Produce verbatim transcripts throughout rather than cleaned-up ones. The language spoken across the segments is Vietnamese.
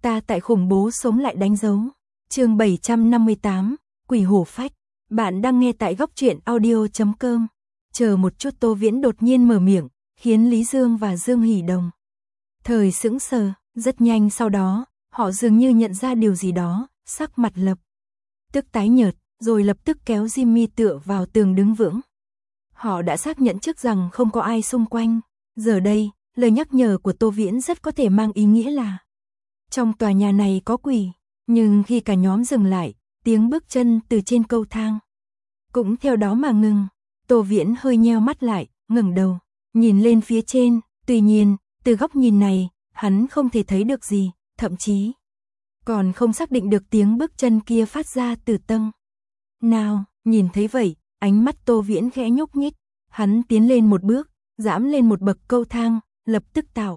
Ta tại khủng bố sống lại đánh dấu. Chương bảy trăm năm mươi tám, Quỷ hổ phách. Bạn đang nghe tại góc truyện audio chấm com. Chờ một chút, Tô Viễn đột nhiên mở miệng, khiến Lý Dương và Dương Hỷ Đồng thời sững sờ. Rất nhanh sau đó, họ dường như nhận ra điều gì đó, sắc mặt lập tức tái nhợt, rồi lập tức kéo Jimmy tựa vào tường đứng vững. Họ đã xác nhận trước rằng không có ai xung quanh. Giờ đây, lời nhắc nhở của Tô Viễn rất có thể mang ý nghĩa là trong tòa nhà này có quỷ. Nhưng khi cả nhóm dừng lại, tiếng bước chân từ trên cầu thang cũng theo đó mà ngừng. Tô Viễn hơi nheo mắt lại, ngẩng đầu, nhìn lên phía trên. Tuy nhiên, từ góc nhìn này, hắn không thể thấy được gì, thậm chí còn không xác định được tiếng bước chân kia phát ra từ tầng nào. Nhìn thấy vậy, ánh mắt Tô Viễn khẽ nhúc nhích. Hắn tiến lên một bước, giẫm lên một bậc cầu thang, lập tức tạo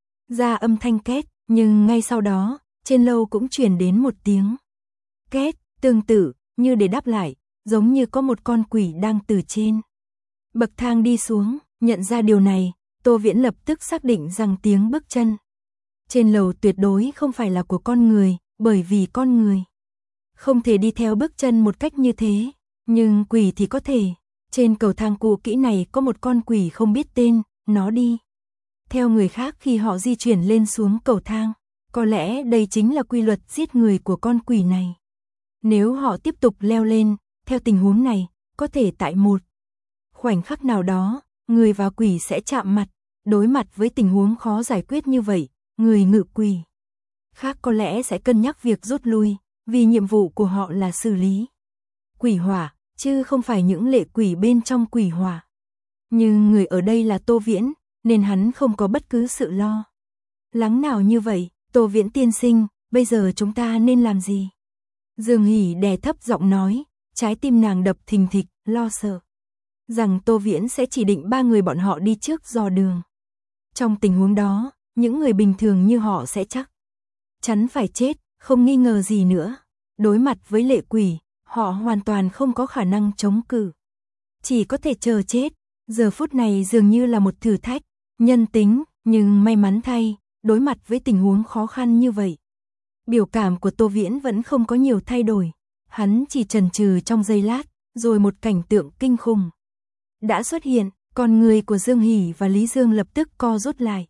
ra âm thanh két. Nhưng ngay sau đó, trên lầu cũng truyền đến một tiếng két tương tự, như để đáp lại, giống như có một con quỷ đang từ trên bậc thang đi xuống. Nhận ra điều này, Tô Viễn lập tức xác định rằng tiếng bước chân trên lầu tuyệt đối không phải là của con người, bởi vì con người không thể đi theo bước chân một cách như thế, nhưng quỷ thì có thể. Trên cầu thang cũ kỹ này có một con quỷ không biết tên, nó đi theo người khác khi họ di chuyển lên xuống cầu thang. Có lẽ đây chính là quy luật giết người của con quỷ này. Nếu họ tiếp tục leo lên, theo tình huống này, có thể tại một khoảnh khắc nào đó, người và quỷ sẽ chạm mặt. Đối mặt với tình huống khó giải quyết như vậy, người ngự quỷ khác có lẽ sẽ cân nhắc việc rút lui, vì nhiệm vụ của họ là xử lý quỷ hỏa, chứ không phải những lệ quỷ bên trong quỷ hỏa. Nhưng người ở đây là Tô Viễn, nên hắn không có bất cứ sự lo lắng nào như vậy. Tô Viễn tiên sinh, bây giờ chúng ta nên làm gì? Dương Hỷ đè thấp giọng nói, trái tim nàng đập thình thịch, lo sợ rằng Tô Viễn sẽ chỉ định ba người bọn họ đi trước dò đường. Trong tình huống đó, những người bình thường như họ sẽ chắc chắn phải chết, không nghi ngờ gì nữa. Đối mặt với lệ quỷ, họ hoàn toàn không có khả năng chống cự, chỉ có thể chờ chết. Giờ phút này dường như là một thử thách nhân tính, nhưng may mắn thay, đối mặt với tình huống khó khăn như vậy, biểu cảm của Tô Viễn vẫn không có nhiều thay đổi. Hắn chỉ chần chừ trong giây lát, rồi một cảnh tượng kinh khủng đã xuất hiện. Con người của Dương Hỷ và Lý Dương lập tức co rút lại.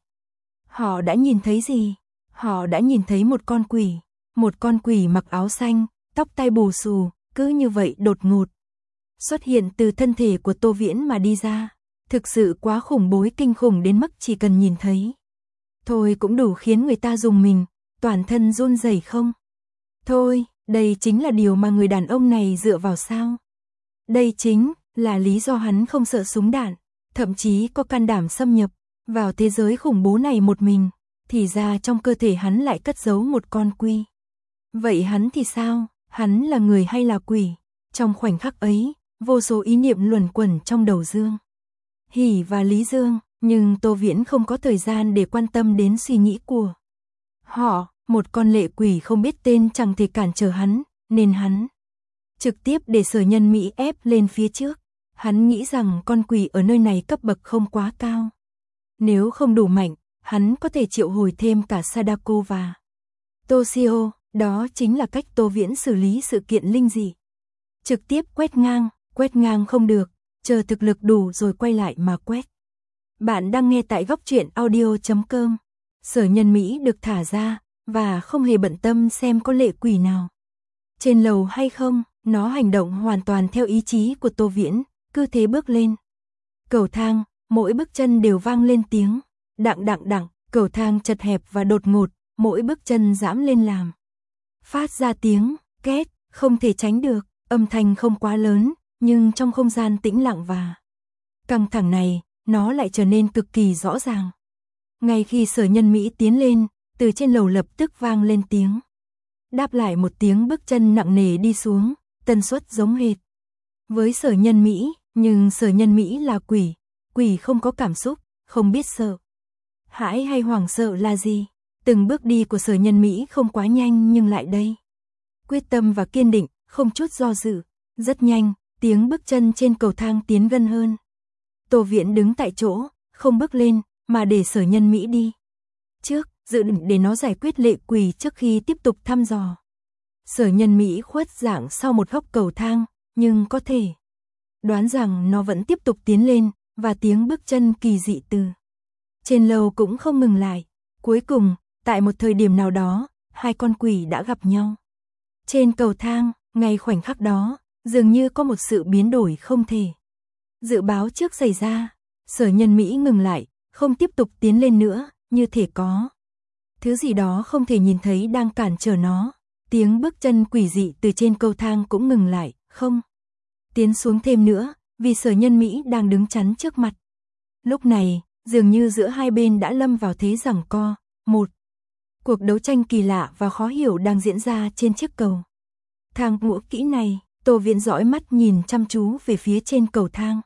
Họ đã nhìn thấy gì? Họ đã nhìn thấy một con quỷ. Một con quỷ mặc áo xanh, tóc tai bù xù, cứ như vậy đột ngột xuất hiện từ thân thể của Tô Viễn mà đi ra. Thực sự quá khủng bố, kinh khủng đến mức chỉ cần nhìn thấy thôi cũng đủ khiến người ta rùng mình, toàn thân run rẩy không? Thôi, đây chính là điều mà người đàn ông này dựa vào sao? Đây chính là lý do hắn không sợ súng đạn, thậm chí có can đảm xâm nhập vào thế giới khủng bố này một mình. Thì ra trong cơ thể hắn lại cất giấu một con quỷ. Vậy hắn thì sao? Hắn là người hay là quỷ? Trong khoảnh khắc ấy, vô số ý niệm luẩn quẩn trong đầu Dương Hỷ và Lý Dương, nhưng Tô Viễn không có thời gian để quan tâm đến suy nghĩ của họ. Một con lệ quỷ không biết tên chẳng thể cản trở hắn, nên hắn trực tiếp để Sở Nhân Mỹ ép lên phía trước. Hắn nghĩ rằng con quỷ ở nơi này cấp bậc không quá cao. Nếu không đủ mạnh, hắn có thể triệu hồi thêm cả Sadako và Toshio. Đó chính là cách Tô Viễn xử lý sự kiện linh dị. Trực tiếp quét ngang, quét ngang không được, chờ thực lực đủ rồi quay lại mà quét. Bạn đang nghe tại góc truyện audio chấm com. Sở Nhân Mỹ được thả ra, và không hề bận tâm xem có lệ quỷ nào trên lầu hay không. Nó hành động hoàn toàn theo ý chí của Tô Viễn, cứ thế bước lên cầu thang. Mỗi bước chân đều vang lên tiếng đặng đặng đặng. Cầu thang chật hẹp và đột ngột, mỗi bước chân giẫm lên làm phát ra tiếng két, không thể tránh được. Âm thanh không quá lớn, nhưng trong không gian tĩnh lặng và căng thẳng này, nó lại trở nên cực kỳ rõ ràng. Ngay khi Sở Nhân Mỹ tiến lên, từ trên lầu lập tức vang lên tiếng đáp lại, một tiếng bước chân nặng nề đi xuống, tần suất giống hệt với Sở Nhân Mỹ, nhưng Sở Nhân Mỹ là quỷ, quỷ không có cảm xúc, không biết sợ hãi hay hoảng sợ là gì. Từng bước đi của Sở Nhân Mỹ không quá nhanh nhưng lại đầy quyết tâm và kiên định, không chút do dự. Rất nhanh, tiếng bước chân trên cầu thang tiến gần hơn. Tô Viễn đứng tại chỗ, không bước lên, mà để Sở Nhân Mỹ đi trước. dự định để nó giải quyết lệ quỷ trước khi tiếp tục thăm dò. Sở Nhân Mỹ khuất dạng sau một góc cầu thang, nhưng có thể đoán rằng nó vẫn tiếp tục tiến lên, và tiếng bước chân kỳ dị từ trên lầu cũng không ngừng lại. Cuối cùng, tại một thời điểm nào đó, hai con quỷ đã gặp nhau. Trên cầu thang, ngay khoảnh khắc đó, dường như có một sự biến đổi không thể dự báo trước xảy ra. Sở Nhân Mỹ ngừng lại, không tiếp tục tiến lên nữa, như thể có thứ gì đó không thể nhìn thấy đang cản trở nó. Tiếng bước chân quỷ dị từ trên cầu thang cũng ngừng lại, không tiến xuống thêm nữa, vì Sở Nhân Mỹ đang đứng chắn trước mặt. Lúc này, dường như giữa hai bên đã lâm vào thế giằng co, một cuộc đấu tranh kỳ lạ và khó hiểu đang diễn ra trên chiếc cầu thang ngũ kỹ này. Tô Viễn dõi mắt nhìn chăm chú về phía trên cầu thang.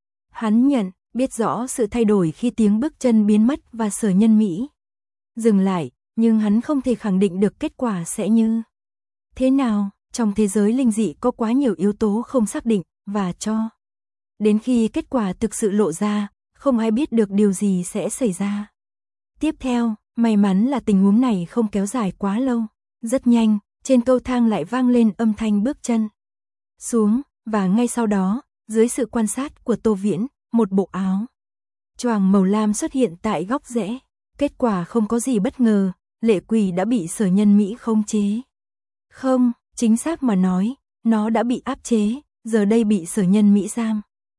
Hắn nhận biết rõ sự thay đổi khi tiếng bước chân biến mất và Sở Nhân Mỹ dừng lại, nhưng hắn không thể khẳng định được kết quả sẽ như thế nào. Trong thế giới linh dị có quá nhiều yếu tố không xác định, và cho đến khi kết quả thực sự lộ ra, không ai biết được điều gì sẽ xảy ra tiếp theo. May mắn là tình huống này không kéo dài quá lâu. Rất nhanh, trên cầu thang lại vang lên âm thanh bước chân xuống, và ngay sau đó, dưới sự quan sát của Tô Viễn, một bộ áo choàng màu lam xuất hiện tại góc rẽ. Kết quả không có gì bất ngờ, lệ quỷ đã bị Sở Nhân Mỹ khống chế. Không, chính xác mà nói, nó đã bị áp chế, giờ đây bị Sở Nhân Mỹ giam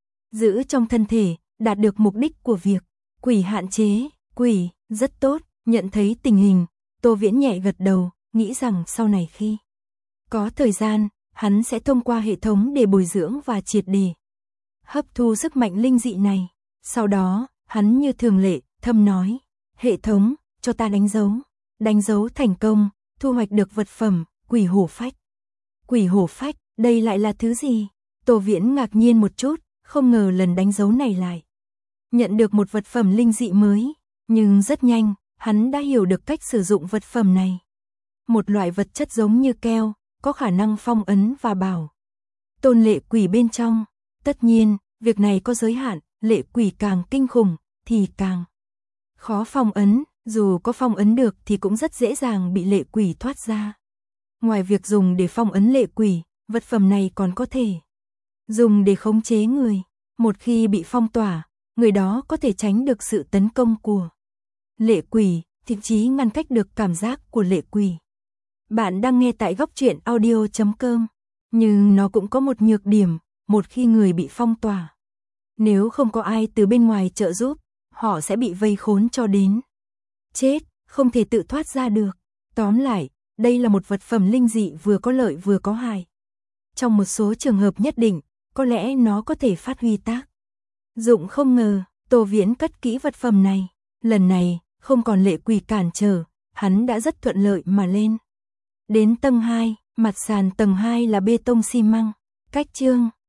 giữ trong thân thể, đạt được mục đích của việc quỷ hạn chế. Quỷ, rất tốt. Nhận thấy tình hình, Tô Viễn nhẹ gật đầu, nghĩ rằng sau này khi có thời gian, hắn sẽ thông qua hệ thống để bồi dưỡng và triệt để hấp thu sức mạnh linh dị này. Sau đó, hắn như thường lệ, thầm nói, hệ thống, cho ta đánh dấu. Đánh dấu thành công, thu hoạch được vật phẩm, quỷ hổ phách. Quỷ hổ phách, đây lại là thứ gì? Tô Viễn ngạc nhiên một chút, không ngờ lần đánh dấu này lại nhận được một vật phẩm linh dị mới. Nhưng rất nhanh, hắn đã hiểu được cách sử dụng vật phẩm này. Một loại vật chất giống như keo, có khả năng phong ấn và bảo tồn lệ quỷ bên trong. Tất nhiên, việc này có giới hạn, lệ quỷ càng kinh khủng, thì càng khó phong ấn. Dù có phong ấn được thì cũng rất dễ dàng bị lệ quỷ thoát ra. Ngoài việc dùng để phong ấn lệ quỷ, vật phẩm này còn có thể dùng để khống chế người. Một khi bị phong tỏa, người đó có thể tránh được sự tấn công của lệ quỷ, thậm chí ngăn cách được cảm giác của lệ quỷ. Bạn đang nghe tại góc truyện audio chấm com. Nhưng nó cũng có một nhược điểm, một khi người bị phong tỏa, nếu không có ai từ bên ngoài trợ giúp, họ sẽ bị vây khốn cho đến chết, không thể tự thoát ra được. Tóm lại, đây là một vật phẩm linh dị vừa có lợi vừa có hại. Trong một số trường hợp nhất định, có lẽ nó có thể phát huy tác dụng. Không ngờ, Tô Viễn cất kỹ vật phẩm này. Lần này, không còn lệ quỷ cản trở, hắn đã rất thuận lợi mà lên đến tầng hai. Mặt sàn tầng hai là bê tông xi măng. Cách chương